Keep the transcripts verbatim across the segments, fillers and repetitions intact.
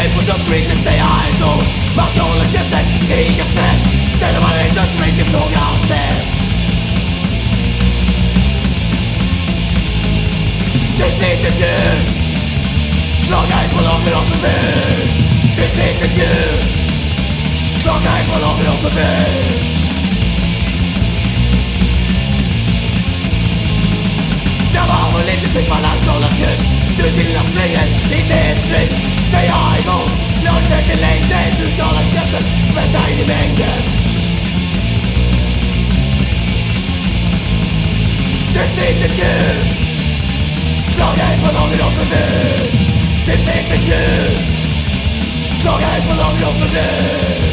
dig på dubbrik, det säger jag ändå. Man håller käften, det är inga snett. Ställer man inte så mycket fråga och ställ. Det sitter du. Klaga inte på lager och förbud. Det sitter du. Klaga inte på lager och förbud. När man var lite fick man alls hålla tyst. Du gillar slänger, inte ett tryck. Säg jag emot, jag söker längden. Du ska hålla käften, smälta in i mängden. Det sitter du. Klaga inte på lager och förbud. Det sitter du. Klaga inte på lager och förbud.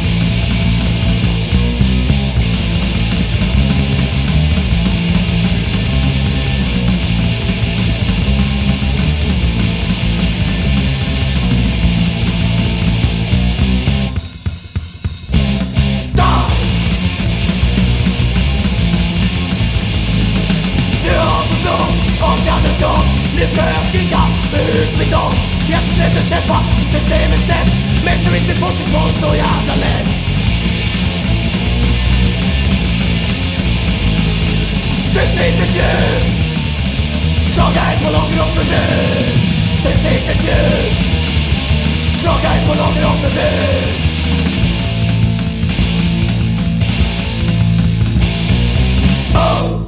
Nu ska jag skrika ut mitt dag. Jag försöker kämpa, systemet sätt. Men så inte folket var så jävla lätt. Det sitter du. Klaga inte på lager och förbud. Det sitter du. Klaga inte på lager och förbud. Oh!